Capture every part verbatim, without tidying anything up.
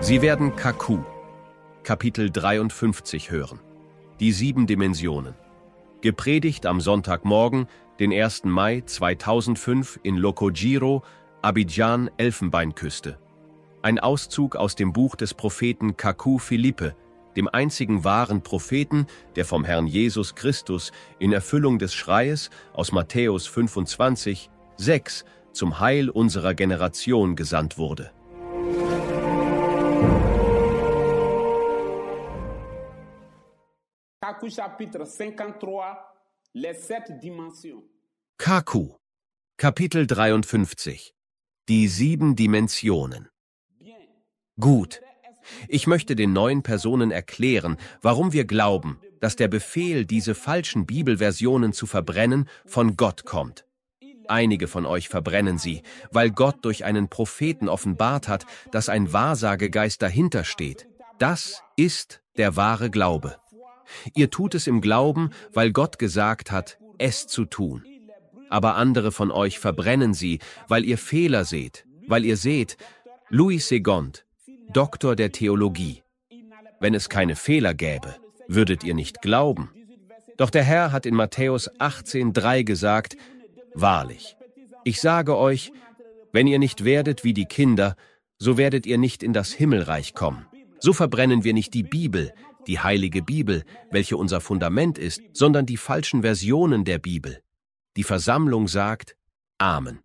Sie werden Kaku, Kapitel dreiundfünfzig hören. Die sieben Dimensionen. Gepredigt am Sonntagmorgen, den ersten Mai zweitausendfünf in Lokojiro, Abidjan, Elfenbeinküste. Ein Auszug aus dem Buch des Propheten Kaku Philippe, dem einzigen wahren Propheten, der vom Herrn Jesus Christus in Erfüllung des Schreies aus Matthäus fünfundzwanzig, sechs zum Heil unserer Generation gesandt wurde. Kaku chapitre cinquante-trois, les sept dimensions. Kaku, Kapitel dreiundfünfzig. Die sieben Dimensionen. Gut. Ich möchte den neuen Personen erklären, warum wir glauben, dass der Befehl, diese falschen Bibelversionen zu verbrennen, von Gott kommt. Einige von euch verbrennen sie, weil Gott durch einen Propheten offenbart hat, dass ein Wahrsagegeist dahinter steht. Das ist der wahre Glaube. Ihr tut es im Glauben, weil Gott gesagt hat, es zu tun. Aber andere von euch verbrennen sie, weil ihr Fehler seht, weil ihr seht, Louis Segond, Doktor der Theologie. Wenn es keine Fehler gäbe, würdet ihr nicht glauben. Doch der Herr hat in Matthäus achtzehn drei gesagt, wahrlich, ich sage euch, wenn ihr nicht werdet wie die Kinder, so werdet ihr nicht in das Himmelreich kommen. So verbrennen wir nicht die Bibel, die heilige Bibel, welche unser Fundament ist, sondern die falschen Versionen der Bibel. Die Versammlung sagt Amen.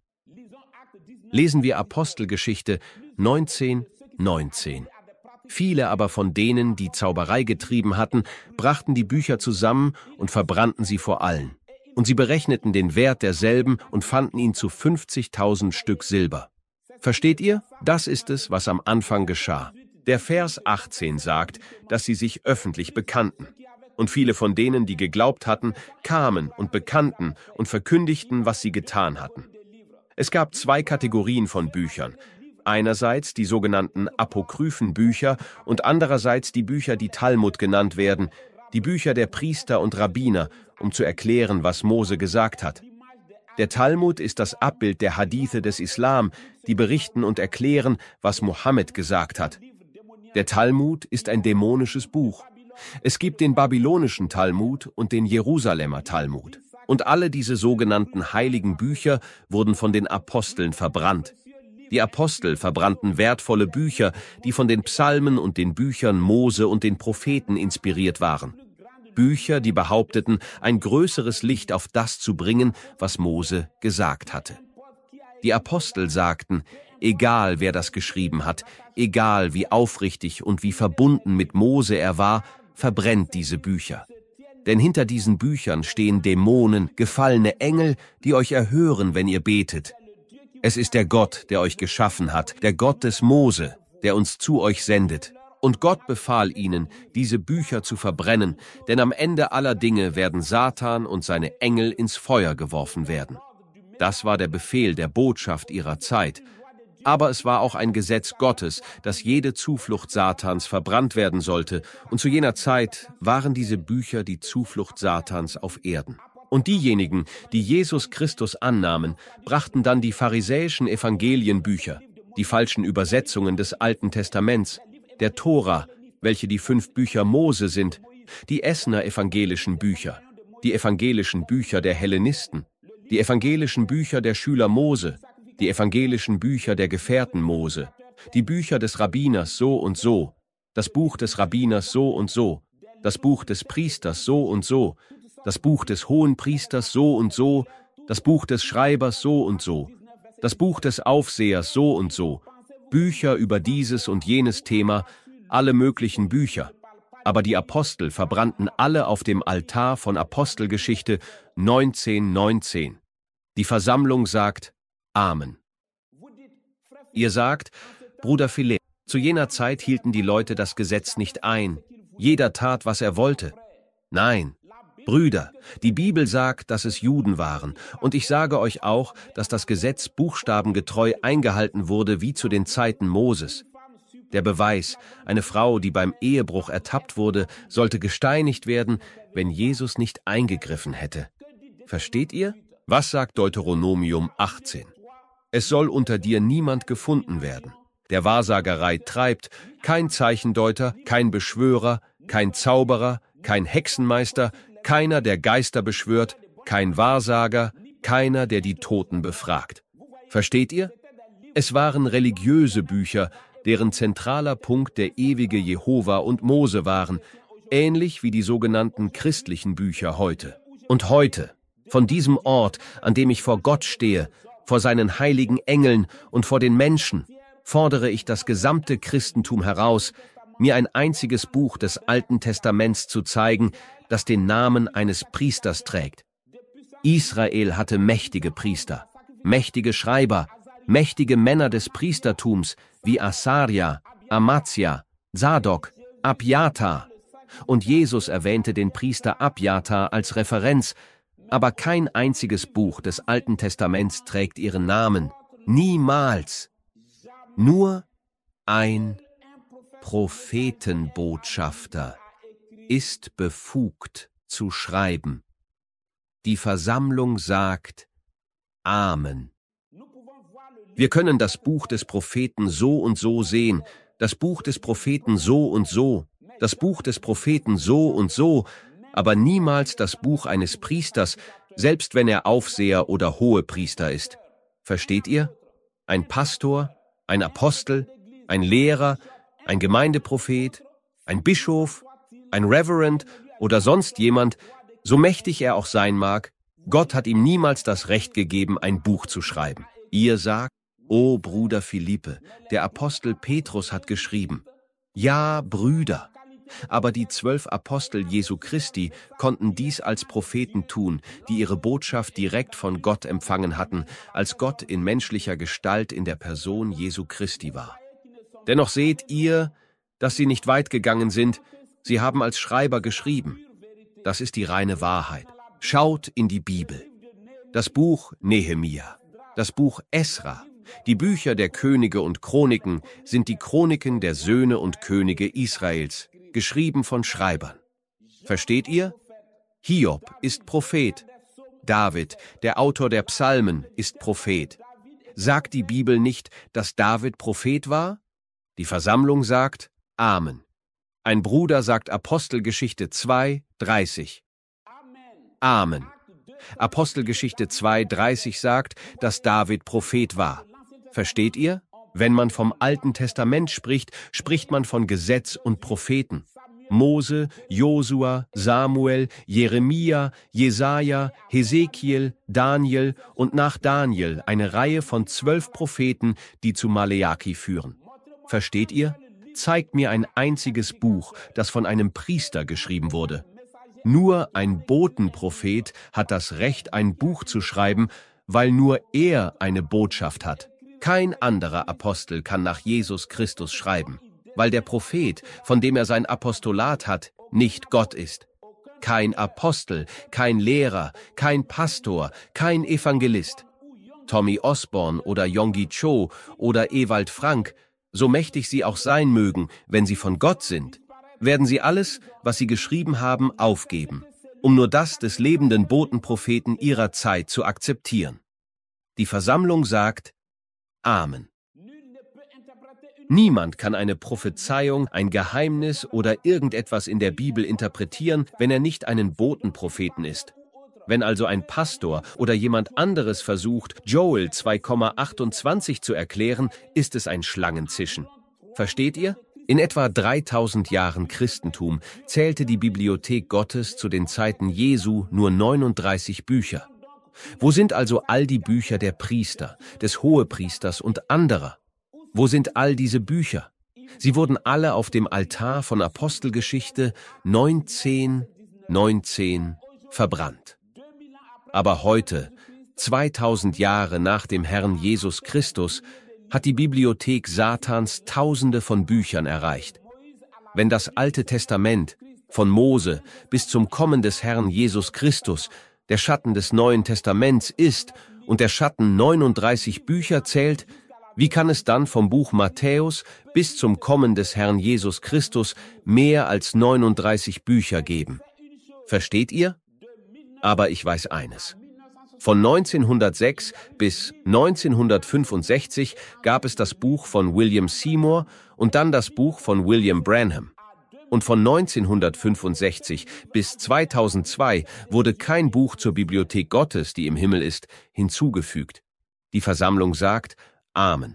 Lesen wir Apostelgeschichte neunzehn, neunzehn. Viele aber von denen, die Zauberei getrieben hatten, brachten die Bücher zusammen und verbrannten sie vor allen. Und sie berechneten den Wert derselben und fanden ihn zu fünfzigtausend Stück Silber. Versteht ihr? Das ist es, was am Anfang geschah. Der Vers achtzehn sagt, dass sie sich öffentlich bekannten. Und viele von denen, die geglaubt hatten, kamen und bekannten und verkündigten, was sie getan hatten. Es gab zwei Kategorien von Büchern. Einerseits die sogenannten apokryphen Bücher und andererseits die Bücher, die Talmud genannt werden, die Bücher der Priester und Rabbiner, um zu erklären, was Mose gesagt hat. Der Talmud ist das Abbild der Hadithe des Islam, die berichten und erklären, was Mohammed gesagt hat. Der Talmud ist ein dämonisches Buch. Es gibt den babylonischen Talmud und den Jerusalemer Talmud. Und alle diese sogenannten heiligen Bücher wurden von den Aposteln verbrannt. Die Apostel verbrannten wertvolle Bücher, die von den Psalmen und den Büchern Mose und den Propheten inspiriert waren. Bücher, die behaupteten, ein größeres Licht auf das zu bringen, was Mose gesagt hatte. Die Apostel sagten, egal wer das geschrieben hat, egal wie aufrichtig und wie verbunden mit Mose er war, verbrennt diese Bücher. Denn hinter diesen Büchern stehen Dämonen, gefallene Engel, die euch erhören, wenn ihr betet. Es ist der Gott, der euch geschaffen hat, der Gott des Mose, der uns zu euch sendet. Und Gott befahl ihnen, diese Bücher zu verbrennen, denn am Ende aller Dinge werden Satan und seine Engel ins Feuer geworfen werden. Das war der Befehl der Botschaft ihrer Zeit. Aber es war auch ein Gesetz Gottes, dass jede Zuflucht Satans verbrannt werden sollte, und zu jener Zeit waren diese Bücher die Zuflucht Satans auf Erden. Und diejenigen, die Jesus Christus annahmen, brachten dann die pharisäischen Evangelienbücher, die falschen Übersetzungen des Alten Testaments, der Tora, welche die fünf Bücher Mose sind, die Essener evangelischen Bücher, die evangelischen Bücher der Hellenisten, die evangelischen Bücher der Schüler Mose, die evangelischen Bücher der Gefährten Mose, die Bücher des Rabbiners so und so, das Buch des Rabbiners so und so, das Buch des Priesters so und so, das Buch des Hohenpriesters so und so, das Buch des Schreibers so und so, das Buch des Aufsehers so und so, Bücher über dieses und jenes Thema, alle möglichen Bücher. Aber die Apostel verbrannten alle auf dem Altar von Apostelgeschichte neunzehn, neunzehn. Die Versammlung sagt Amen. Ihr sagt, Bruder Philipp, zu jener Zeit hielten die Leute das Gesetz nicht ein. Jeder tat, was er wollte. Nein, Brüder, die Bibel sagt, dass es Juden waren. Und ich sage euch auch, dass das Gesetz buchstabengetreu eingehalten wurde wie zu den Zeiten Moses. Der Beweis, eine Frau, die beim Ehebruch ertappt wurde, sollte gesteinigt werden, wenn Jesus nicht eingegriffen hätte. Versteht ihr? Was sagt Deuteronomium achtzehn? Es soll unter dir niemand gefunden werden. der Wahrsagerei treibt, kein Zeichendeuter, kein Beschwörer, kein Zauberer, kein Hexenmeister, keiner, der Geister beschwört, kein Wahrsager, keiner, der die Toten befragt. Versteht ihr? Es waren religiöse Bücher, deren zentraler Punkt der ewige Jehova und Mose waren, ähnlich wie die sogenannten christlichen Bücher heute. Und heute, von diesem Ort, an dem ich vor Gott stehe, vor seinen heiligen Engeln und vor den Menschen, fordere ich das gesamte Christentum heraus, mir ein einziges Buch des Alten Testaments zu zeigen, das den Namen eines Priesters trägt. Israel hatte mächtige Priester, mächtige Schreiber, mächtige Männer des Priestertums wie Asaria, Amazia, Zadok, Abjatar. Und Jesus erwähnte den Priester Abjatar als Referenz, aber kein einziges Buch des Alten Testaments trägt ihren Namen. Niemals. Nur ein Prophetenbotschafter ist befugt zu schreiben. Die Versammlung sagt Amen. Wir können das Buch des Propheten so und so sehen, das Buch des Propheten so und so, das Buch des Propheten so und so, aber niemals das Buch eines Priesters, selbst wenn er Aufseher oder Hohepriester ist. Versteht ihr? Ein Pastor, ein Apostel, ein Lehrer, ein Gemeindeprophet, ein Bischof, ein Reverend oder sonst jemand, so mächtig er auch sein mag, Gott hat ihm niemals das Recht gegeben, ein Buch zu schreiben. Ihr sagt, o Bruder Philippe, der Apostel Petrus hat geschrieben. Ja, Brüder. Aber die zwölf Apostel Jesu Christi konnten dies als Propheten tun, die ihre Botschaft direkt von Gott empfangen hatten, als Gott in menschlicher Gestalt in der Person Jesu Christi war. Dennoch seht ihr, dass sie nicht weit gegangen sind, sie haben als Schreiber geschrieben. Das ist die reine Wahrheit. Schaut in die Bibel. Das Buch Nehemia, das Buch Esra, die Bücher der Könige und Chroniken sind die Chroniken der Söhne und Könige Israels, geschrieben von Schreibern. Versteht ihr? Hiob ist Prophet. David, der Autor der Psalmen, ist Prophet. Sagt die Bibel nicht, dass David Prophet war? Die Versammlung sagt Amen. Ein Bruder sagt Apostelgeschichte zwei, dreißig. Amen. Apostelgeschichte zwei, dreißig sagt, dass David Prophet war. Versteht ihr? Wenn man vom Alten Testament spricht, spricht man von Gesetz und Propheten. Mose, Josua, Samuel, Jeremia, Jesaja, Hesekiel, Daniel und nach Daniel eine Reihe von zwölf Propheten, die zu Maleaki führen. Versteht ihr? Zeigt mir ein einziges Buch, das von einem Priester geschrieben wurde. Nur ein Botenprophet hat das Recht, ein Buch zu schreiben, weil nur er eine Botschaft hat. Kein anderer Apostel kann nach Jesus Christus schreiben, weil der Prophet, von dem er sein Apostolat hat, nicht Gott ist. Kein Apostel, kein Lehrer, kein Pastor, kein Evangelist. Tommy Osborne oder Yonggi Cho oder Ewald Frank, so mächtig sie auch sein mögen, wenn sie von Gott sind, werden sie alles, was sie geschrieben haben, aufgeben, um nur das des lebenden Botenpropheten ihrer Zeit zu akzeptieren. Die Versammlung sagt Amen. Niemand kann eine Prophezeiung, ein Geheimnis oder irgendetwas in der Bibel interpretieren, wenn er nicht einen Botenpropheten ist. Wenn also ein Pastor oder jemand anderes versucht, Joel zwei Komma achtundzwanzig zu erklären, ist es ein Schlangenzischen. Versteht ihr? In etwa dreitausend Jahren Christentum zählte die Bibliothek Gottes zu den Zeiten Jesu nur neununddreißig Bücher. Wo sind also all die Bücher der Priester, des Hohepriesters und anderer? Wo sind all diese Bücher? Sie wurden alle auf dem Altar von Apostelgeschichte neunzehn, neunzehn verbrannt. Aber heute, zweitausend Jahre nach dem Herrn Jesus Christus, hat die Bibliothek Satans Tausende von Büchern erreicht. Wenn das Alte Testament, von Mose bis zum Kommen des Herrn Jesus Christus, der Schatten des Neuen Testaments ist und der Schatten neununddreißig Bücher zählt, wie kann es dann vom Buch Matthäus bis zum Kommen des Herrn Jesus Christus mehr als neununddreißig Bücher geben? Versteht ihr? Aber ich weiß eines. Von neunzehnhundertsechs bis neunzehnhundertfünfundsechzig gab es das Buch von William Seymour und dann das Buch von William Branham. Und von neunzehnhundertfünfundsechzig bis zweitausendzwei wurde kein Buch zur Bibliothek Gottes, die im Himmel ist, hinzugefügt. Die Versammlung sagt Amen.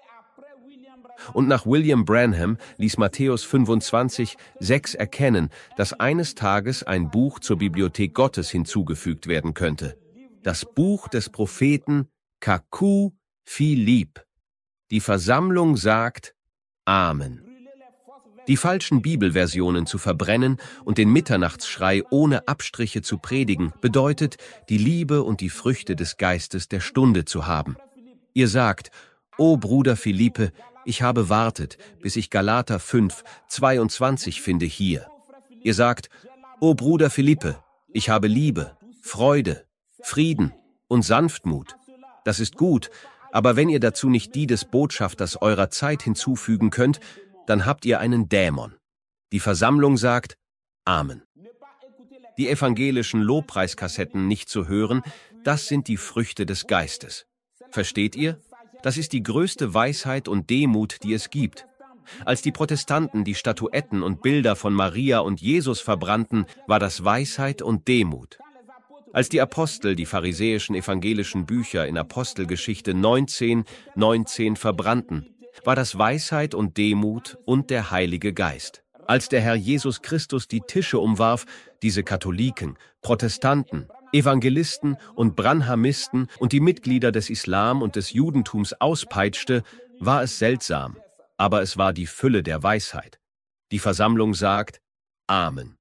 Und nach William Branham ließ Matthäus fünfundzwanzig, sechs erkennen, dass eines Tages ein Buch zur Bibliothek Gottes hinzugefügt werden könnte. Das Buch des Propheten Kaku Philipp. Die Versammlung sagt Amen. Die falschen Bibelversionen zu verbrennen und den Mitternachtsschrei ohne Abstriche zu predigen, bedeutet, die Liebe und die Früchte des Geistes der Stunde zu haben. Ihr sagt, O Bruder Philippe, ich habe wartet, bis ich Galater fünf, zweiundzwanzig finde hier. Ihr sagt, O Bruder Philippe, ich habe Liebe, Freude, Frieden und Sanftmut. Das ist gut, aber wenn ihr dazu nicht die des Botschafters eurer Zeit hinzufügen könnt, dann habt ihr einen Dämon. Die Versammlung sagt Amen. Die evangelischen Lobpreiskassetten nicht zu hören, das sind die Früchte des Geistes. Versteht ihr? Das ist die größte Weisheit und Demut, die es gibt. Als die Protestanten die Statuetten und Bilder von Maria und Jesus verbrannten, war das Weisheit und Demut. Als die Apostel die pharisäischen evangelischen Bücher in Apostelgeschichte neunzehn, neunzehn verbrannten, war das Weisheit und Demut und der Heilige Geist. Als der Herr Jesus Christus die Tische umwarf, diese Katholiken, Protestanten, Evangelisten und Branhamisten und die Mitglieder des Islam und des Judentums auspeitschte, war es seltsam, aber es war die Fülle der Weisheit. Die Versammlung sagt Amen.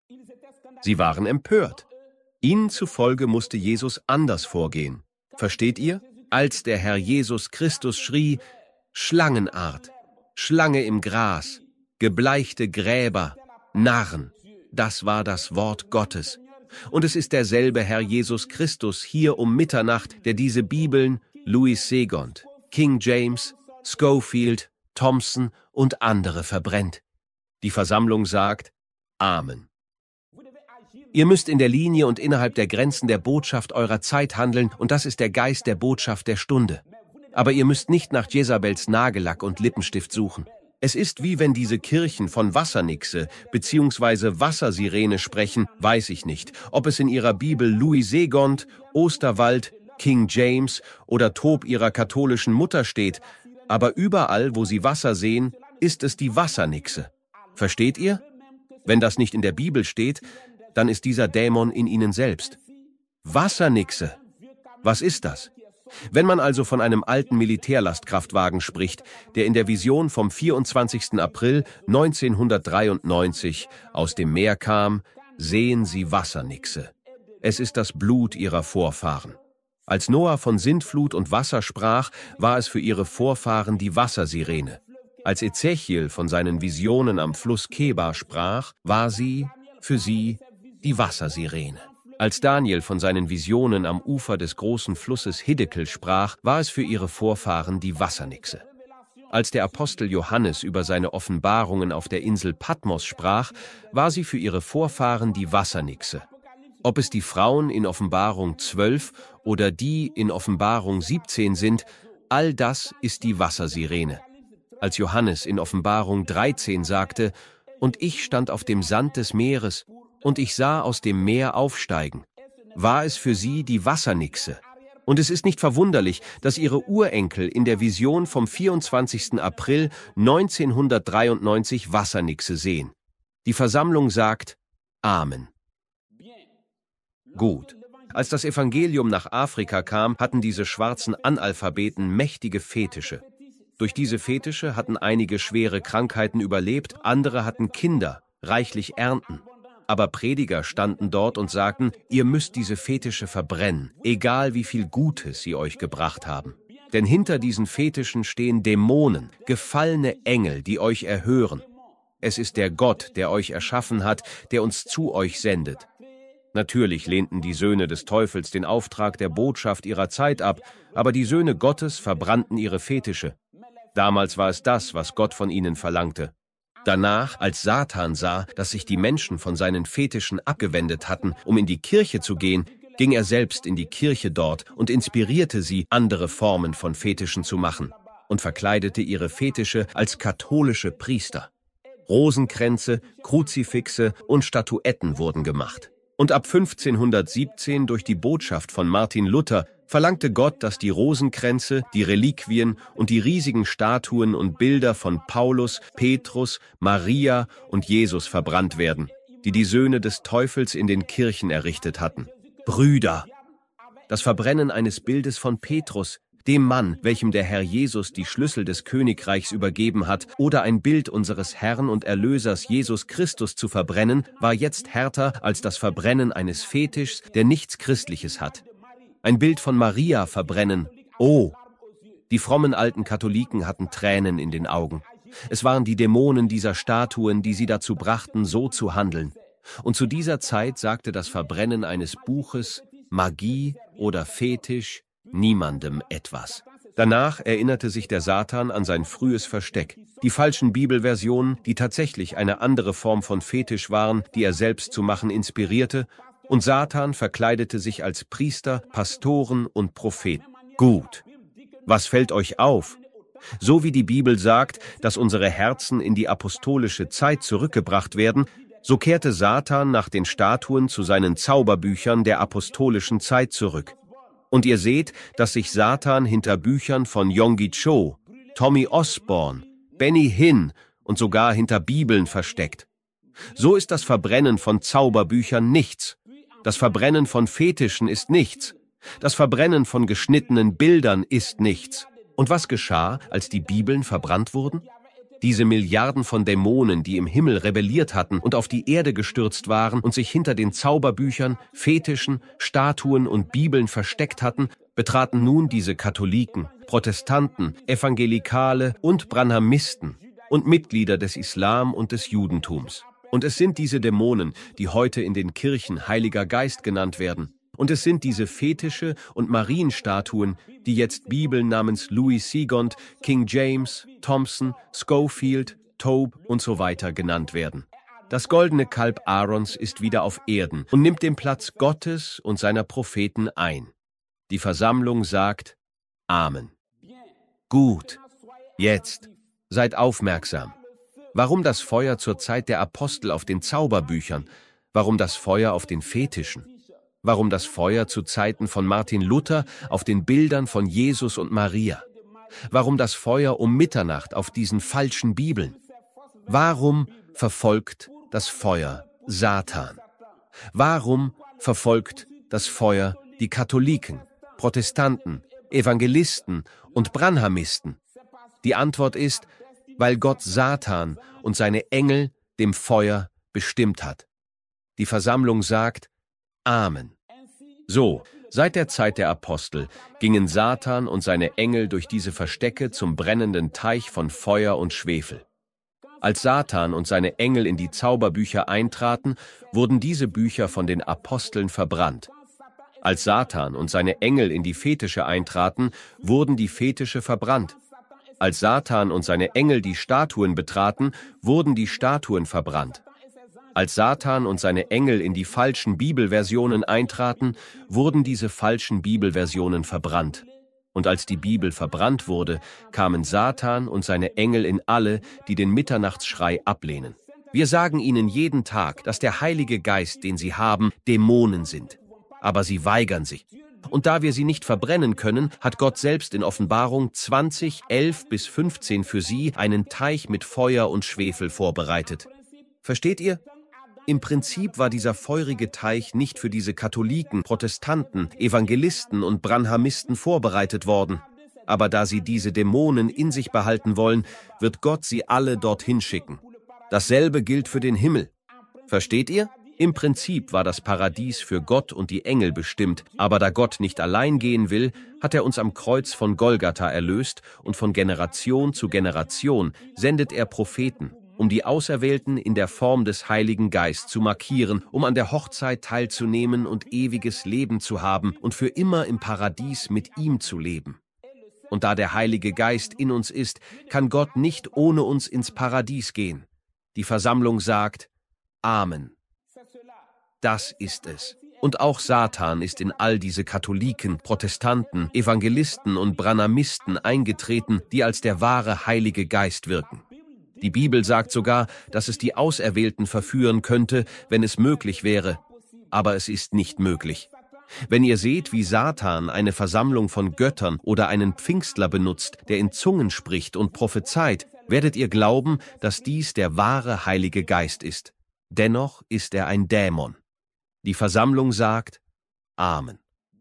Sie waren empört. Ihnen zufolge musste Jesus anders vorgehen. Versteht ihr? Als der Herr Jesus Christus schrie, Schlangenart, Schlange im Gras, gebleichte Gräber, Narren, das war das Wort Gottes. Und es ist derselbe Herr Jesus Christus hier um Mitternacht, der diese Bibeln, Louis Segond, King James, Scofield, Thompson und andere verbrennt. Die Versammlung sagt Amen. Ihr müsst in der Linie und innerhalb der Grenzen der Botschaft eurer Zeit handeln, und das ist der Geist der Botschaft der Stunde. Aber ihr müsst nicht nach Jezabels Nagellack und Lippenstift suchen. Es ist wie wenn diese Kirchen von Wassernixe bzw. Wassersirene sprechen, weiß ich nicht, ob es in ihrer Bibel Louis Segond, Osterwald, King James oder Tob ihrer katholischen Mutter steht, aber überall, wo sie Wasser sehen, ist es die Wassernixe. Versteht ihr? Wenn das nicht in der Bibel steht, dann ist dieser Dämon in ihnen selbst. Wassernixe. Was ist das? Wenn man also von einem alten Militärlastkraftwagen spricht, der in der Vision vom vierundzwanzigsten April neunzehnhundertdreiundneunzig aus dem Meer kam, sehen sie Wassernixe. Es ist das Blut ihrer Vorfahren. Als Noah von Sintflut und Wasser sprach, war es für ihre Vorfahren die Wassersirene. Als Ezechiel von seinen Visionen am Fluss Kebar sprach, war sie für sie die Wassersirene. Als Daniel von seinen Visionen am Ufer des großen Flusses Hiddekel sprach, war es für ihre Vorfahren die Wassernixe. Als der Apostel Johannes über seine Offenbarungen auf der Insel Patmos sprach, war sie für ihre Vorfahren die Wassernixe. Ob es die Frauen in Offenbarung zwölf oder die in Offenbarung siebzehn sind, all das ist die Wassersirene. Als Johannes in Offenbarung dreizehn sagte, und ich stand auf dem Sand des Meeres, und ich sah aus dem Meer aufsteigen, war es für sie die Wassernixe. Und es ist nicht verwunderlich, dass ihre Urenkel in der Vision vom vierundzwanzigsten April neunzehnhundertdreiundneunzig Wassernixe sehen. Die Versammlung sagt Amen. Gut. Als das Evangelium nach Afrika kam, hatten diese schwarzen Analphabeten mächtige Fetische. Durch diese Fetische hatten einige schwere Krankheiten überlebt, andere hatten Kinder, reichlich ernten. Aber Prediger standen dort und sagten, ihr müsst diese Fetische verbrennen, egal wie viel Gutes sie euch gebracht haben. Denn hinter diesen Fetischen stehen Dämonen, gefallene Engel, die euch erhören. Es ist der Gott, der euch erschaffen hat, der uns zu euch sendet. Natürlich lehnten die Söhne des Teufels den Auftrag der Botschaft ihrer Zeit ab, aber die Söhne Gottes verbrannten ihre Fetische. Damals war es das, was Gott von ihnen verlangte. Danach, als Satan sah, dass sich die Menschen von seinen Fetischen abgewendet hatten, um in die Kirche zu gehen, ging er selbst in die Kirche dort und inspirierte sie, andere Formen von Fetischen zu machen und verkleidete ihre Fetische als katholische Priester. Rosenkränze, Kruzifixe und Statuetten wurden gemacht. Und ab fünfzehnhundertsiebzehn durch die Botschaft von Martin Luther verlangte Gott, dass die Rosenkränze, die Reliquien und die riesigen Statuen und Bilder von Paulus, Petrus, Maria und Jesus verbrannt werden, die die Söhne des Teufels in den Kirchen errichtet hatten. Brüder! Das Verbrennen eines Bildes von Petrus, dem Mann, welchem der Herr Jesus die Schlüssel des Königreichs übergeben hat, oder ein Bild unseres Herrn und Erlösers Jesus Christus zu verbrennen, war jetzt härter als das Verbrennen eines Fetischs, der nichts Christliches hat. Ein Bild von Maria verbrennen, oh! Die frommen alten Katholiken hatten Tränen in den Augen. Es waren die Dämonen dieser Statuen, die sie dazu brachten, so zu handeln. Und zu dieser Zeit sagte das Verbrennen eines Buches, Magie oder Fetisch niemandem etwas. Danach erinnerte sich der Satan an sein frühes Versteck. Die falschen Bibelversionen, die tatsächlich eine andere Form von Fetisch waren, die er selbst zu machen inspirierte, und Satan verkleidete sich als Priester, Pastoren und Propheten. Gut. Was fällt euch auf? So wie die Bibel sagt, dass unsere Herzen in die apostolische Zeit zurückgebracht werden, so kehrte Satan nach den Statuen zu seinen Zauberbüchern der apostolischen Zeit zurück. Und ihr seht, dass sich Satan hinter Büchern von Yonggi Cho, Tommy Osborne, Benny Hinn und sogar hinter Bibeln versteckt. So ist das Verbrennen von Zauberbüchern nichts. Das Verbrennen von Fetischen ist nichts. Das Verbrennen von geschnittenen Bildern ist nichts. Und was geschah, als die Bibeln verbrannt wurden? Diese Milliarden von Dämonen, die im Himmel rebelliert hatten und auf die Erde gestürzt waren und sich hinter den Zauberbüchern, Fetischen, Statuen und Bibeln versteckt hatten, betraten nun diese Katholiken, Protestanten, Evangelikale und Branhamisten und Mitglieder des Islam und des Judentums. Und es sind diese Dämonen, die heute in den Kirchen Heiliger Geist genannt werden. Und es sind diese Fetische und Marienstatuen, die jetzt Bibeln namens Louis Segond, King James, Thompson, Scofield, Tobe und so weiter genannt werden. Das goldene Kalb Aarons ist wieder auf Erden und nimmt den Platz Gottes und seiner Propheten ein. Die Versammlung sagt Amen. Gut, jetzt seid aufmerksam. Warum das Feuer zur Zeit der Apostel auf den Zauberbüchern? Warum das Feuer auf den Fetischen? Warum das Feuer zu Zeiten von Martin Luther auf den Bildern von Jesus und Maria? Warum das Feuer um Mitternacht auf diesen falschen Bibeln? Warum verfolgt das Feuer Satan? Warum verfolgt das Feuer die Katholiken, Protestanten, Evangelisten und Branhamisten? Die Antwort ist, weil Gott Satan und seine Engel dem Feuer bestimmt hat. Die Versammlung sagt Amen. So, seit der Zeit der Apostel gingen Satan und seine Engel durch diese Verstecke zum brennenden Teich von Feuer und Schwefel. Als Satan und seine Engel in die Zauberbücher eintraten, wurden diese Bücher von den Aposteln verbrannt. Als Satan und seine Engel in die Fetische eintraten, wurden die Fetische verbrannt. Als Satan und seine Engel die Statuen betraten, wurden die Statuen verbrannt. Als Satan und seine Engel in die falschen Bibelversionen eintraten, wurden diese falschen Bibelversionen verbrannt. Und als die Bibel verbrannt wurde, kamen Satan und seine Engel in alle, die den Mitternachtsschrei ablehnen. Wir sagen ihnen jeden Tag, dass der Heilige Geist, den sie haben, Dämonen sind. Aber sie weigern sich. Und da wir sie nicht verbrennen können, hat Gott selbst in Offenbarung zwanzig, elf bis fünfzehn für sie einen Teich mit Feuer und Schwefel vorbereitet. Versteht ihr? Im Prinzip war dieser feurige Teich nicht für diese Katholiken, Protestanten, Evangelisten und Branhamisten vorbereitet worden. Aber da sie diese Dämonen in sich behalten wollen, wird Gott sie alle dorthin schicken. Dasselbe gilt für den Himmel. Versteht ihr? Im Prinzip war das Paradies für Gott und die Engel bestimmt, aber da Gott nicht allein gehen will, hat er uns am Kreuz von Golgatha erlöst und von Generation zu Generation sendet er Propheten, um die Auserwählten in der Form des Heiligen Geist zu markieren, um an der Hochzeit teilzunehmen und ewiges Leben zu haben und für immer im Paradies mit ihm zu leben. Und da der Heilige Geist in uns ist, kann Gott nicht ohne uns ins Paradies gehen. Die Versammlung sagt Amen. Das ist es. Und auch Satan ist in all diese Katholiken, Protestanten, Evangelisten und Branhamisten eingetreten, die als der wahre Heilige Geist wirken. Die Bibel sagt sogar, dass es die Auserwählten verführen könnte, wenn es möglich wäre. Aber es ist nicht möglich. Wenn ihr seht, wie Satan eine Versammlung von Göttern oder einen Pfingstler benutzt, der in Zungen spricht und prophezeit, werdet ihr glauben, dass dies der wahre Heilige Geist ist. Dennoch ist er ein Dämon. Die Versammlung sagt Amen.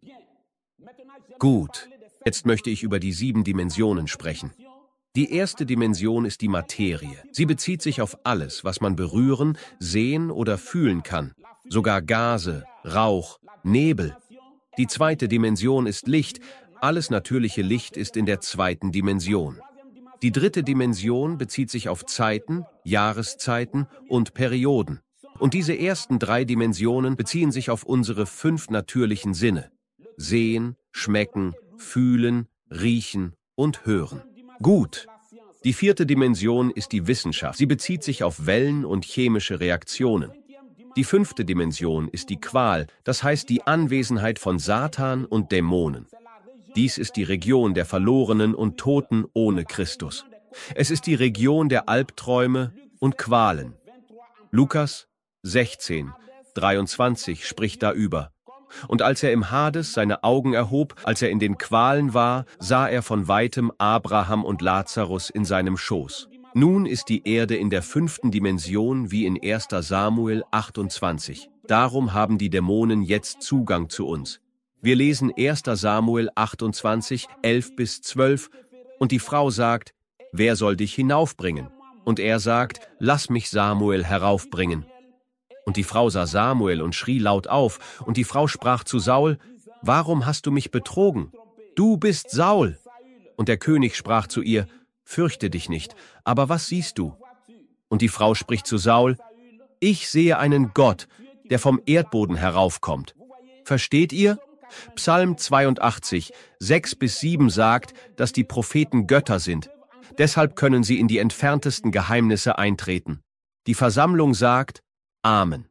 Gut, jetzt möchte ich über die sieben Dimensionen sprechen. Die erste Dimension ist die Materie. Sie bezieht sich auf alles, was man berühren, sehen oder fühlen kann. Sogar Gase, Rauch, Nebel. Die zweite Dimension ist Licht. Alles natürliche Licht ist in der zweiten Dimension. Die dritte Dimension bezieht sich auf Zeiten, Jahreszeiten und Perioden. Und diese ersten drei Dimensionen beziehen sich auf unsere fünf natürlichen Sinne: Sehen, Schmecken, Fühlen, Riechen und Hören. Gut. Die vierte Dimension ist die Wissenschaft. Sie bezieht sich auf Wellen und chemische Reaktionen. Die fünfte Dimension ist die Qual, das heißt die Anwesenheit von Satan und Dämonen. Dies ist die Region der Verlorenen und Toten ohne Christus. Es ist die Region der Albträume und Qualen. Lukas sechzehn, dreiundzwanzig spricht darüber. Und als er im Hades seine Augen erhob, als er in den Qualen war, sah er von weitem Abraham und Lazarus in seinem Schoß. Nun ist die Erde in der fünften Dimension wie in erster Samuel achtundzwanzig. Darum haben die Dämonen jetzt Zugang zu uns. Wir lesen erster Samuel achtundzwanzig, elf bis zwölf, und die Frau sagt, wer soll dich hinaufbringen? Und er sagt, lass mich Samuel heraufbringen. Und die Frau sah Samuel und schrie laut auf, und die Frau sprach zu Saul, warum hast du mich betrogen? Du bist Saul. Und der König sprach zu ihr, fürchte dich nicht, aber was siehst du? Und die Frau spricht zu Saul, ich sehe einen Gott, der vom Erdboden heraufkommt. Versteht ihr? Psalm zweiundachtzig, sechs bis sieben sagt, dass die Propheten Götter sind. Deshalb können sie in die entferntesten Geheimnisse eintreten. Die Versammlung sagt Amen.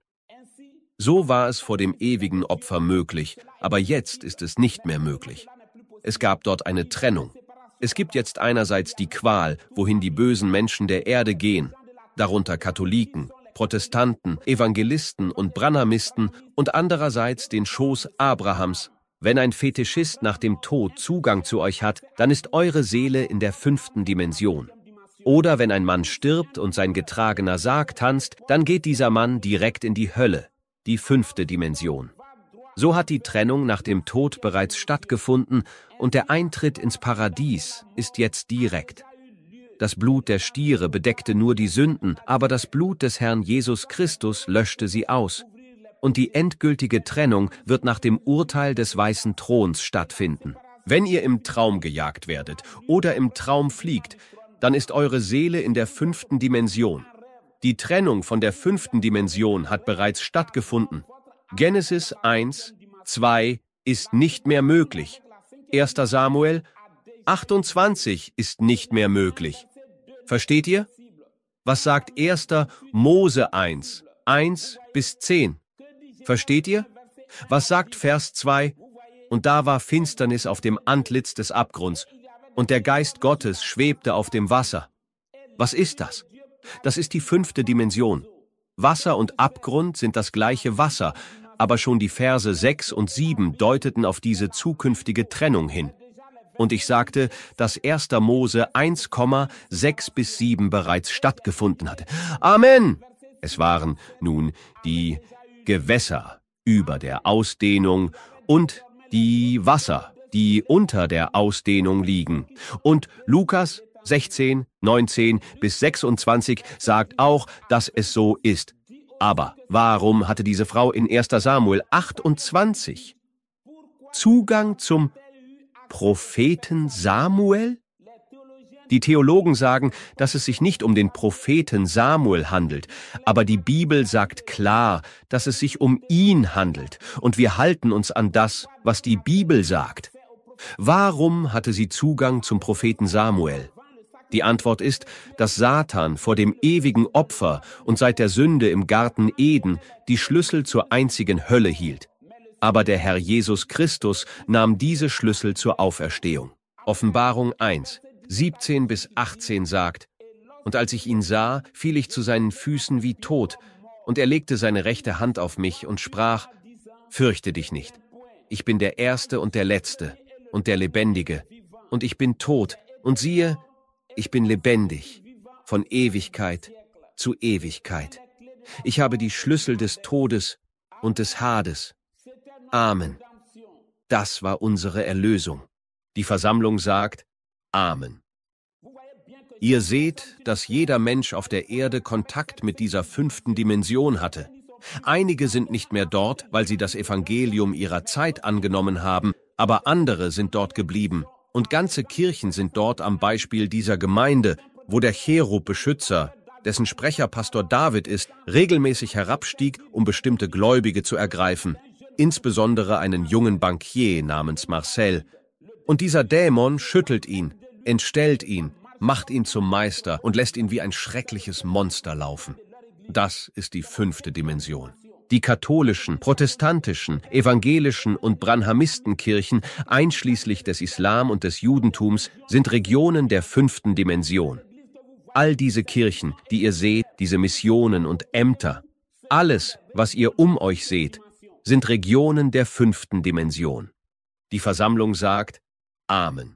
So war es vor dem ewigen Opfer möglich, aber jetzt ist es nicht mehr möglich. Es gab dort eine Trennung. Es gibt jetzt einerseits die Qual, wohin die bösen Menschen der Erde gehen, darunter Katholiken, Protestanten, Evangelisten und Branhamisten, und andererseits den Schoß Abrahams. Wenn ein Fetischist nach dem Tod Zugang zu euch hat, dann ist eure Seele in der fünften Dimension. Oder wenn ein Mann stirbt und sein getragener Sarg tanzt, dann geht dieser Mann direkt in die Hölle, die fünfte Dimension. So hat die Trennung nach dem Tod bereits stattgefunden und der Eintritt ins Paradies ist jetzt direkt. Das Blut der Stiere bedeckte nur die Sünden, aber das Blut des Herrn Jesus Christus löschte sie aus. Und die endgültige Trennung wird nach dem Urteil des Weißen Throns stattfinden. Wenn ihr im Traum gejagt werdet oder im Traum fliegt, dann ist eure Seele in der fünften Dimension. Die Trennung von der fünften Dimension hat bereits stattgefunden. Genesis eins, zwei ist nicht mehr möglich. erster Samuel achtundzwanzig ist nicht mehr möglich. Versteht ihr? Was sagt erster Mose eins, eins bis zehn? Versteht ihr? Was sagt Vers zwei? Und da war Finsternis auf dem Antlitz des Abgrunds, und der Geist Gottes schwebte auf dem Wasser. Was ist das? Das ist die fünfte Dimension. Wasser und Abgrund sind das gleiche Wasser, aber schon die Verse sechs und sieben deuteten auf diese zukünftige Trennung hin. Und ich sagte, dass erster Mose eins, sechs bis sieben bereits stattgefunden hatte. Amen! Es waren nun die Gewässer über der Ausdehnung und die Wasser, die unter der Ausdehnung liegen. Und Lukas sechzehn, neunzehn bis sechsundzwanzig sagt auch, dass es so ist. Aber warum hatte diese Frau in erster Samuel achtundzwanzig Zugang zum Propheten Samuel? Die Theologen sagen, dass es sich nicht um den Propheten Samuel handelt, aber die Bibel sagt klar, dass es sich um ihn handelt, und wir halten uns an das, was die Bibel sagt. Warum hatte sie Zugang zum Propheten Samuel? Die Antwort ist, dass Satan vor dem ewigen Opfer und seit der Sünde im Garten Eden die Schlüssel zur einzigen Hölle hielt. Aber der Herr Jesus Christus nahm diese Schlüssel zur Auferstehung. Offenbarung eins, siebzehn bis achtzehn sagt: Und als ich ihn sah, fiel ich zu seinen Füßen wie tot, und er legte seine rechte Hand auf mich und sprach: Fürchte dich nicht. Ich bin der Erste und der Letzte und der Lebendige, und ich bin tot, und siehe, ich bin lebendig, von Ewigkeit zu Ewigkeit. Ich habe die Schlüssel des Todes und des Hades. Amen. Das war unsere Erlösung. Die Versammlung sagt: Amen. Ihr seht, dass jeder Mensch auf der Erde Kontakt mit dieser fünften Dimension hatte. Einige sind nicht mehr dort, weil sie das Evangelium ihrer Zeit angenommen haben, aber andere sind dort geblieben. Und ganze Kirchen sind dort am Beispiel dieser Gemeinde, wo der Cherub-Beschützer, dessen Sprecher Pastor David ist, regelmäßig herabstieg, um bestimmte Gläubige zu ergreifen, insbesondere einen jungen Bankier namens Marcel. Und dieser Dämon schüttelt ihn, entstellt ihn, macht ihn zum Meister und lässt ihn wie ein schreckliches Monster laufen. Das ist die fünfte Dimension. Die katholischen, protestantischen, evangelischen und Branhamistenkirchen, einschließlich des Islam und des Judentums, sind Regionen der fünften Dimension. All diese Kirchen, die ihr seht, diese Missionen und Ämter, alles, was ihr um euch seht, sind Regionen der fünften Dimension. Die Versammlung sagt: Amen.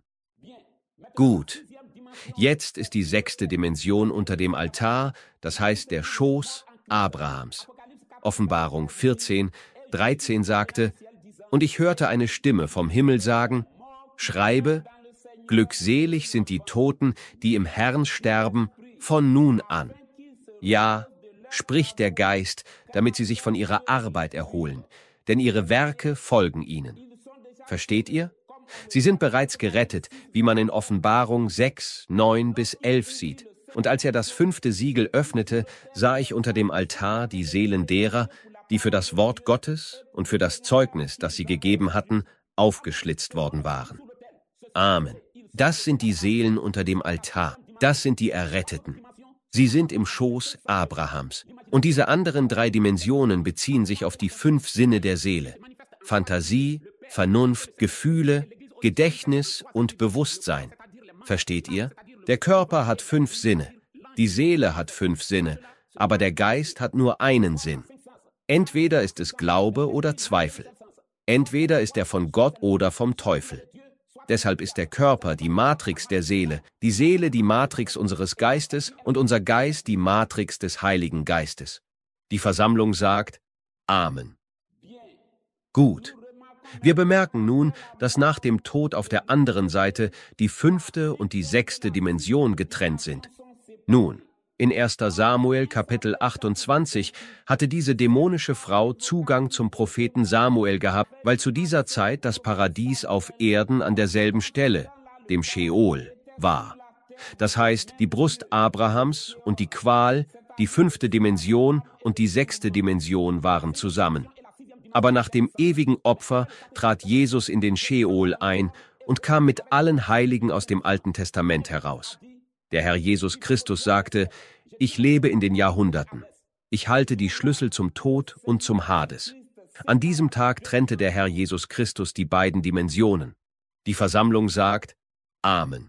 Gut. Jetzt ist die sechste Dimension unter dem Altar, das heißt der Schoß Abrahams. Offenbarung vierzehn, dreizehn sagte: Und ich hörte eine Stimme vom Himmel sagen: Schreibe, glückselig sind die Toten, die im Herrn sterben, von nun an. Ja, spricht der Geist, damit sie sich von ihrer Arbeit erholen, denn ihre Werke folgen ihnen. Versteht ihr? Sie sind bereits gerettet, wie man in Offenbarung sechs, neun bis elf sieht. Und als er das fünfte Siegel öffnete, sah ich unter dem Altar die Seelen derer, die für das Wort Gottes und für das Zeugnis, das sie gegeben hatten, aufgeschlitzt worden waren. Amen. Das sind die Seelen unter dem Altar. Das sind die Erretteten. Sie sind im Schoß Abrahams. Und diese anderen drei Dimensionen beziehen sich auf die fünf Sinne der Seele: Fantasie, Vernunft, Gefühle, Gedächtnis und Bewusstsein. Versteht ihr? Der Körper hat fünf Sinne, die Seele hat fünf Sinne, aber der Geist hat nur einen Sinn. Entweder ist es Glaube oder Zweifel. Entweder ist er von Gott oder vom Teufel. Deshalb ist der Körper die Matrix der Seele, die Seele die Matrix unseres Geistes und unser Geist die Matrix des Heiligen Geistes. Die Versammlung sagt: Amen. Gut. Wir bemerken nun, dass nach dem Tod auf der anderen Seite die fünfte und die sechste Dimension getrennt sind. Nun, in erster Samuel Kapitel achtundzwanzig hatte diese dämonische Frau Zugang zum Propheten Samuel gehabt, weil zu dieser Zeit das Paradies auf Erden an derselben Stelle, dem Scheol, war. Das heißt, die Brust Abrahams und die Qual, die fünfte Dimension und die sechste Dimension waren zusammen. Aber nach dem ewigen Opfer trat Jesus in den Scheol ein und kam mit allen Heiligen aus dem Alten Testament heraus. Der Herr Jesus Christus sagte: Ich lebe in den Jahrhunderten. Ich halte die Schlüssel zum Tod und zum Hades. An diesem Tag trennte der Herr Jesus Christus die beiden Dimensionen. Die Versammlung sagt: Amen.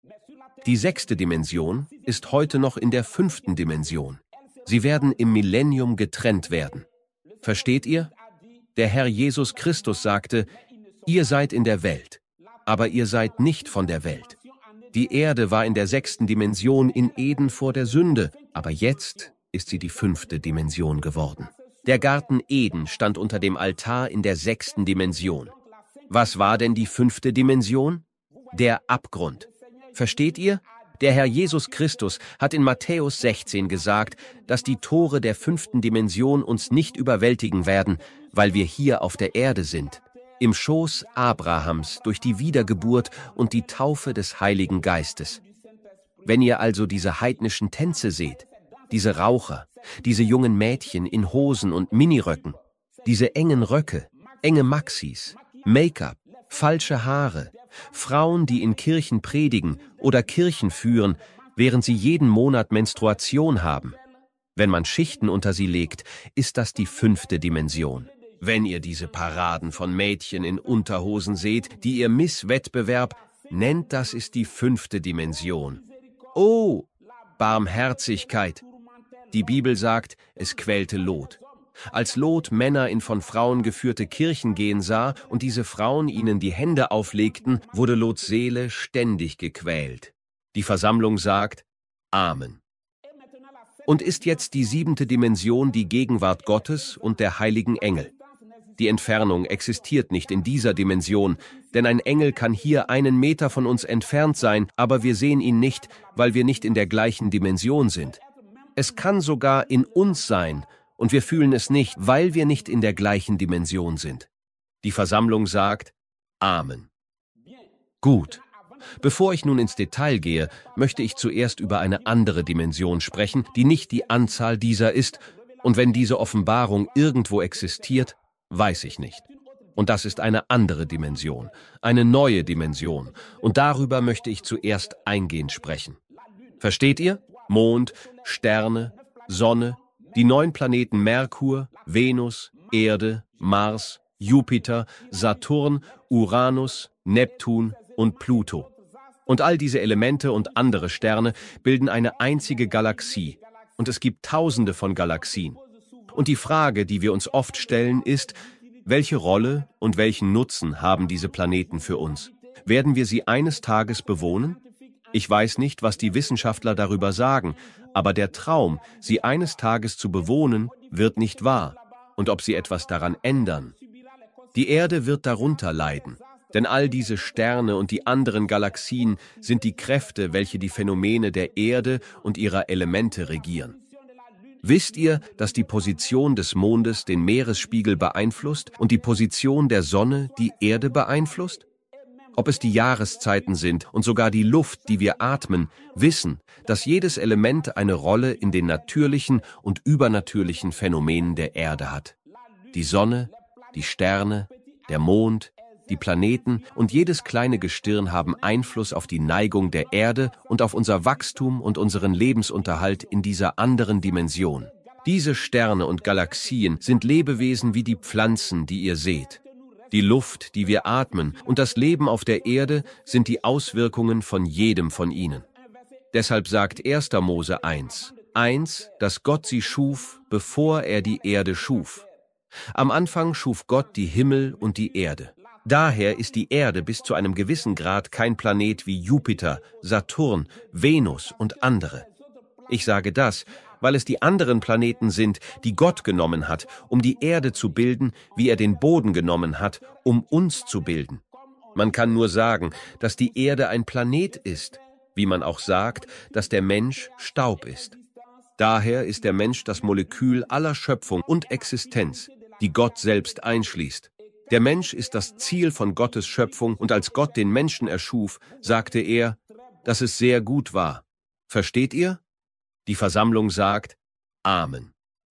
Die sechste Dimension ist heute noch in der fünften Dimension. Sie werden im Millennium getrennt werden. Versteht ihr? Der Herr Jesus Christus sagte: Ihr seid in der Welt, aber ihr seid nicht von der Welt. Die Erde war in der sechsten Dimension in Eden vor der Sünde, aber jetzt ist sie die fünfte Dimension geworden. Der Garten Eden stand unter dem Altar in der sechsten Dimension. Was war denn die fünfte Dimension? Der Abgrund. Versteht ihr? Der Herr Jesus Christus hat in Matthäus sechzehn gesagt, dass die Tore der fünften Dimension uns nicht überwältigen werden, weil wir hier auf der Erde sind, im Schoß Abrahams durch die Wiedergeburt und die Taufe des Heiligen Geistes. Wenn ihr also diese heidnischen Tänze seht, diese Raucher, diese jungen Mädchen in Hosen und Miniröcken, diese engen Röcke, enge Maxis, Make-up, falsche Haare, Frauen, die in Kirchen predigen oder Kirchen führen, während sie jeden Monat Menstruation haben. Wenn man Schichten unter sie legt, ist das die fünfte Dimension. Wenn ihr diese Paraden von Mädchen in Unterhosen seht, die ihr Miss-Wettbewerb nennt, das ist die fünfte Dimension. Oh, Barmherzigkeit! Die Bibel sagt, es quälte Lot. Als Lot Männer in von Frauen geführte Kirchen gehen sah und diese Frauen ihnen die Hände auflegten, wurde Lots Seele ständig gequält. Die Versammlung sagt, Amen. Und ist jetzt die siebente Dimension die Gegenwart Gottes und der heiligen Engel. Die Entfernung existiert nicht in dieser Dimension, denn ein Engel kann hier einen Meter von uns entfernt sein, aber wir sehen ihn nicht, weil wir nicht in der gleichen Dimension sind. Es kann sogar in uns sein, und wir fühlen es nicht, weil wir nicht in der gleichen Dimension sind. Die Versammlung sagt, Amen. Gut. Bevor ich nun ins Detail gehe, möchte ich zuerst über eine andere Dimension sprechen, die nicht die Anzahl dieser ist, und wenn diese Offenbarung irgendwo existiert, weiß ich nicht. Und das ist eine andere Dimension, eine neue Dimension, und darüber möchte ich zuerst eingehend sprechen. Versteht ihr? Mond, Sterne, Sonne, die neun Planeten Merkur, Venus, Erde, Mars, Jupiter, Saturn, Uranus, Neptun und Pluto. Und all diese Elemente und andere Sterne bilden eine einzige Galaxie. Und es gibt Tausende von Galaxien. Und die Frage, die wir uns oft stellen, ist, welche Rolle und welchen Nutzen haben diese Planeten für uns? Werden wir sie eines Tages bewohnen? Ich weiß nicht, was die Wissenschaftler darüber sagen, aber der Traum, sie eines Tages zu bewohnen, wird nicht wahr. Und ob sie etwas daran ändern? Die Erde wird darunter leiden. Denn all diese Sterne und die anderen Galaxien sind die Kräfte, welche die Phänomene der Erde und ihrer Elemente regieren. Wisst ihr, dass die Position des Mondes den Meeresspiegel beeinflusst und die Position der Sonne die Erde beeinflusst? Ob es die Jahreszeiten sind und sogar die Luft, die wir atmen, wissen, dass jedes Element eine Rolle in den natürlichen und übernatürlichen Phänomenen der Erde hat. Die Sonne, die Sterne, der Mond, die Planeten und jedes kleine Gestirn haben Einfluss auf die Neigung der Erde und auf unser Wachstum und unseren Lebensunterhalt in dieser anderen Dimension. Diese Sterne und Galaxien sind Lebewesen wie die Pflanzen, die ihr seht. Die Luft, die wir atmen, und das Leben auf der Erde sind die Auswirkungen von jedem von ihnen. Deshalb sagt erster Mose eins, eins, dass Gott sie schuf, bevor er die Erde schuf. Am Anfang schuf Gott die Himmel und die Erde. Daher ist die Erde bis zu einem gewissen Grad kein Planet wie Jupiter, Saturn, Venus und andere. Ich sage das, weil es die anderen Planeten sind, die Gott genommen hat, um die Erde zu bilden, wie er den Boden genommen hat, um uns zu bilden. Man kann nur sagen, dass die Erde ein Planet ist, wie man auch sagt, dass der Mensch Staub ist. Daher ist der Mensch das Molekül aller Schöpfung und Existenz, die Gott selbst einschließt. Der Mensch ist das Ziel von Gottes Schöpfung, und als Gott den Menschen erschuf, sagte er, dass es sehr gut war. Versteht ihr? Die Versammlung sagt, Amen.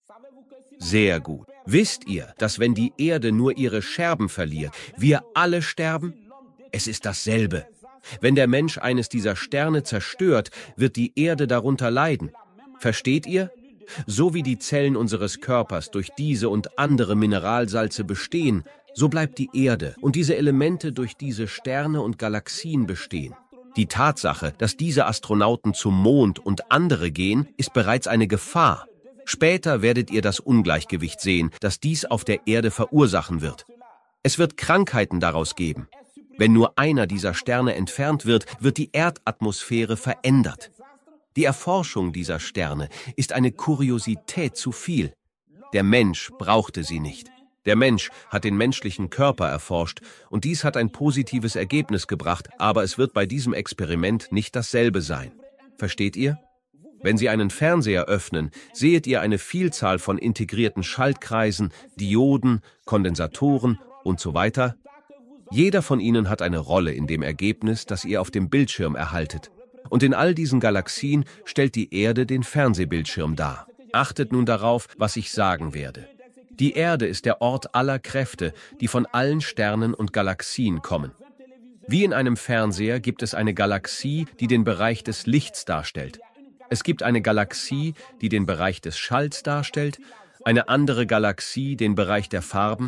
Sehr gut. Wisst ihr, dass wenn die Erde nur ihre Scherben verliert, wir alle sterben? Es ist dasselbe. Wenn der Mensch eines dieser Sterne zerstört, wird die Erde darunter leiden. Versteht ihr? So wie die Zellen unseres Körpers durch diese und andere Mineralsalze bestehen, so bleibt die Erde und diese Elemente durch diese Sterne und Galaxien bestehen. Die Tatsache, dass diese Astronauten zum Mond und andere gehen, ist bereits eine Gefahr. Später werdet ihr das Ungleichgewicht sehen, das dies auf der Erde verursachen wird. Es wird Krankheiten daraus geben. Wenn nur einer dieser Sterne entfernt wird, wird die Erdatmosphäre verändert. Die Erforschung dieser Sterne ist eine Kuriosität zu viel. Der Mensch brauchte sie nicht. Der Mensch hat den menschlichen Körper erforscht, und dies hat ein positives Ergebnis gebracht, aber es wird bei diesem Experiment nicht dasselbe sein. Versteht ihr? Wenn Sie einen Fernseher öffnen, seht ihr eine Vielzahl von integrierten Schaltkreisen, Dioden, Kondensatoren und so weiter. Jeder von ihnen hat eine Rolle in dem Ergebnis, das ihr auf dem Bildschirm erhaltet. Und in all diesen Galaxien stellt die Erde den Fernsehbildschirm dar. Achtet nun darauf, was ich sagen werde. Die Erde ist der Ort aller Kräfte, die von allen Sternen und Galaxien kommen. Wie in einem Fernseher gibt es eine Galaxie, die den Bereich des Lichts darstellt. Es gibt eine Galaxie, die den Bereich des Schalls darstellt, eine andere Galaxie den Bereich der Farben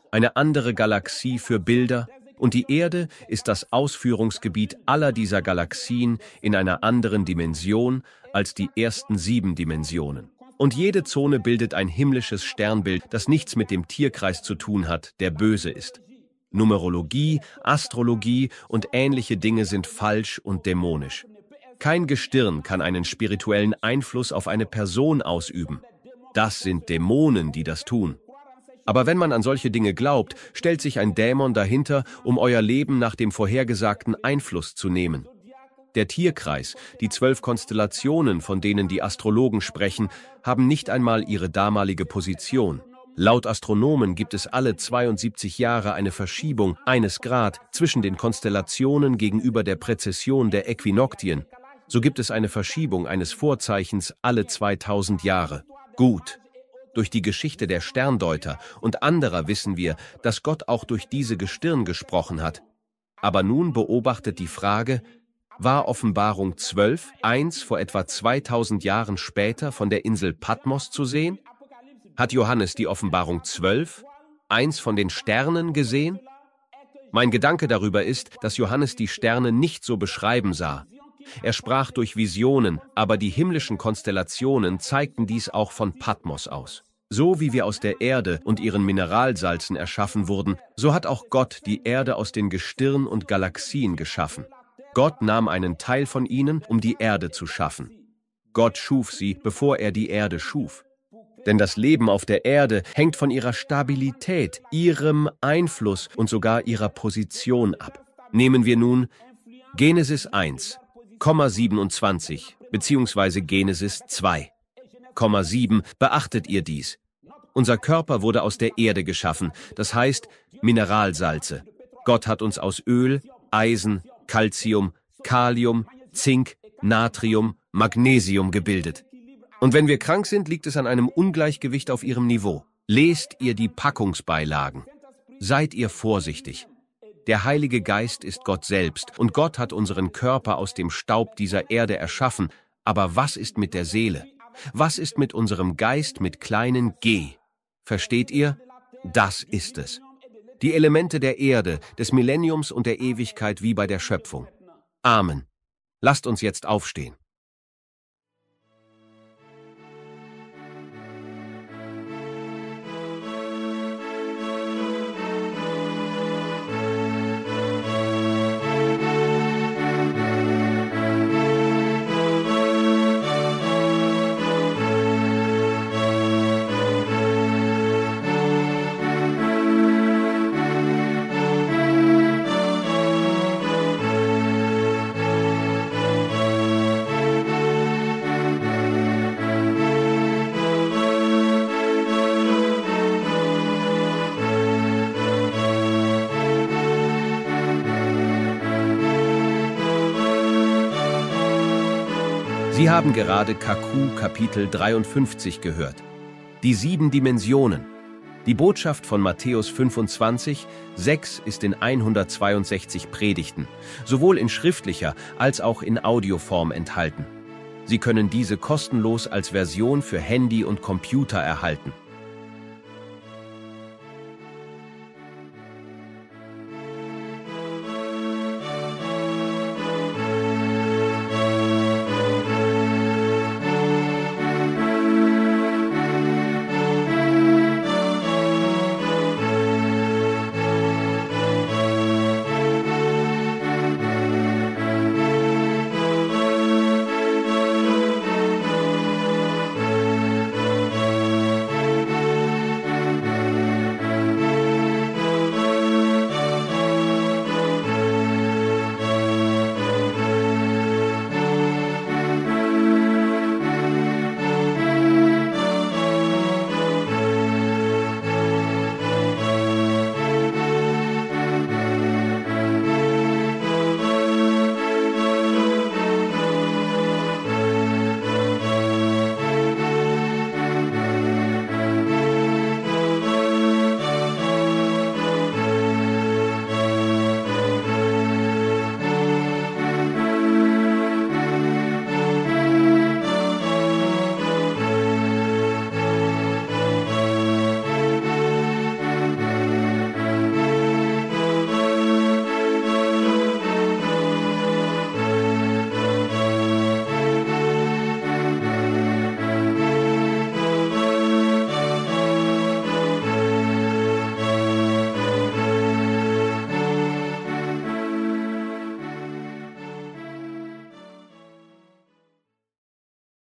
eine andere Galaxie für Bilder, und die Erde ist das Ausführungsgebiet aller dieser Galaxien in einer anderen Dimension als die ersten sieben Dimensionen. Und jede Zone bildet ein himmlisches Sternbild, das nichts mit dem Tierkreis zu tun hat, der böse ist. Numerologie, Astrologie und ähnliche Dinge sind falsch und dämonisch. Kein Gestirn kann einen spirituellen Einfluss auf eine Person ausüben. Das sind Dämonen, die das tun. Aber wenn man an solche Dinge glaubt, stellt sich ein Dämon dahinter, um euer Leben nach dem vorhergesagten Einfluss zu nehmen. Der Tierkreis, die zwölf Konstellationen, von denen die Astrologen sprechen, haben nicht einmal ihre damalige Position. Laut Astronomen gibt es alle zweiundsiebzig Jahre eine Verschiebung eines Grad zwischen den Konstellationen gegenüber der Präzession der Äquinoktien. So gibt es eine Verschiebung eines Vorzeichens alle zweitausend Jahre. Gut. Durch die Geschichte der Sterndeuter und anderer wissen wir, dass Gott auch durch diese Gestirn gesprochen hat. Aber nun beobachtet die Frage, war Offenbarung zwölf, eins vor etwa zweitausend Jahren später von der Insel Patmos zu sehen? Hat Johannes die Offenbarung zwölf, eins von den Sternen gesehen? Mein Gedanke darüber ist, dass Johannes die Sterne nicht so beschreiben sah. Er sprach durch Visionen, aber die himmlischen Konstellationen zeigten dies auch von Patmos aus. So wie wir aus der Erde und ihren Mineralsalzen erschaffen wurden, so hat auch Gott die Erde aus den Gestirn und Galaxien geschaffen. Gott nahm einen Teil von ihnen, um die Erde zu schaffen. Gott schuf sie, bevor er die Erde schuf. Denn das Leben auf der Erde hängt von ihrer Stabilität, ihrem Einfluss und sogar ihrer Position ab. Nehmen wir nun Genesis eins, siebenundzwanzig bzw. Genesis zwei, sieben. Beachtet ihr dies? Unser Körper wurde aus der Erde geschaffen, das heißt Mineralsalze. Gott hat uns aus Öl, Eisen, Calcium, Kalium, Zink, Natrium, Magnesium gebildet. Und wenn wir krank sind, liegt es an einem Ungleichgewicht auf ihrem Niveau. Lest ihr die Packungsbeilagen. Seid ihr vorsichtig. Der Heilige Geist ist Gott selbst, und Gott hat unseren Körper aus dem Staub dieser Erde erschaffen. Aber was ist mit der Seele? Was ist mit unserem Geist mit kleinen g? Versteht ihr? Das ist es. Die Elemente der Erde, des Millenniums und der Ewigkeit wie bei der Schöpfung. Amen. Lasst uns jetzt aufstehen. Sie haben gerade K Q Kapitel dreiundfünfzig gehört. Die sieben Dimensionen. Die Botschaft von Matthäus fünfundzwanzig, sechs ist in hundertzweiundsechzig Predigten, sowohl in schriftlicher als auch in Audioform enthalten. Sie können diese kostenlos als Version für Handy und Computer erhalten.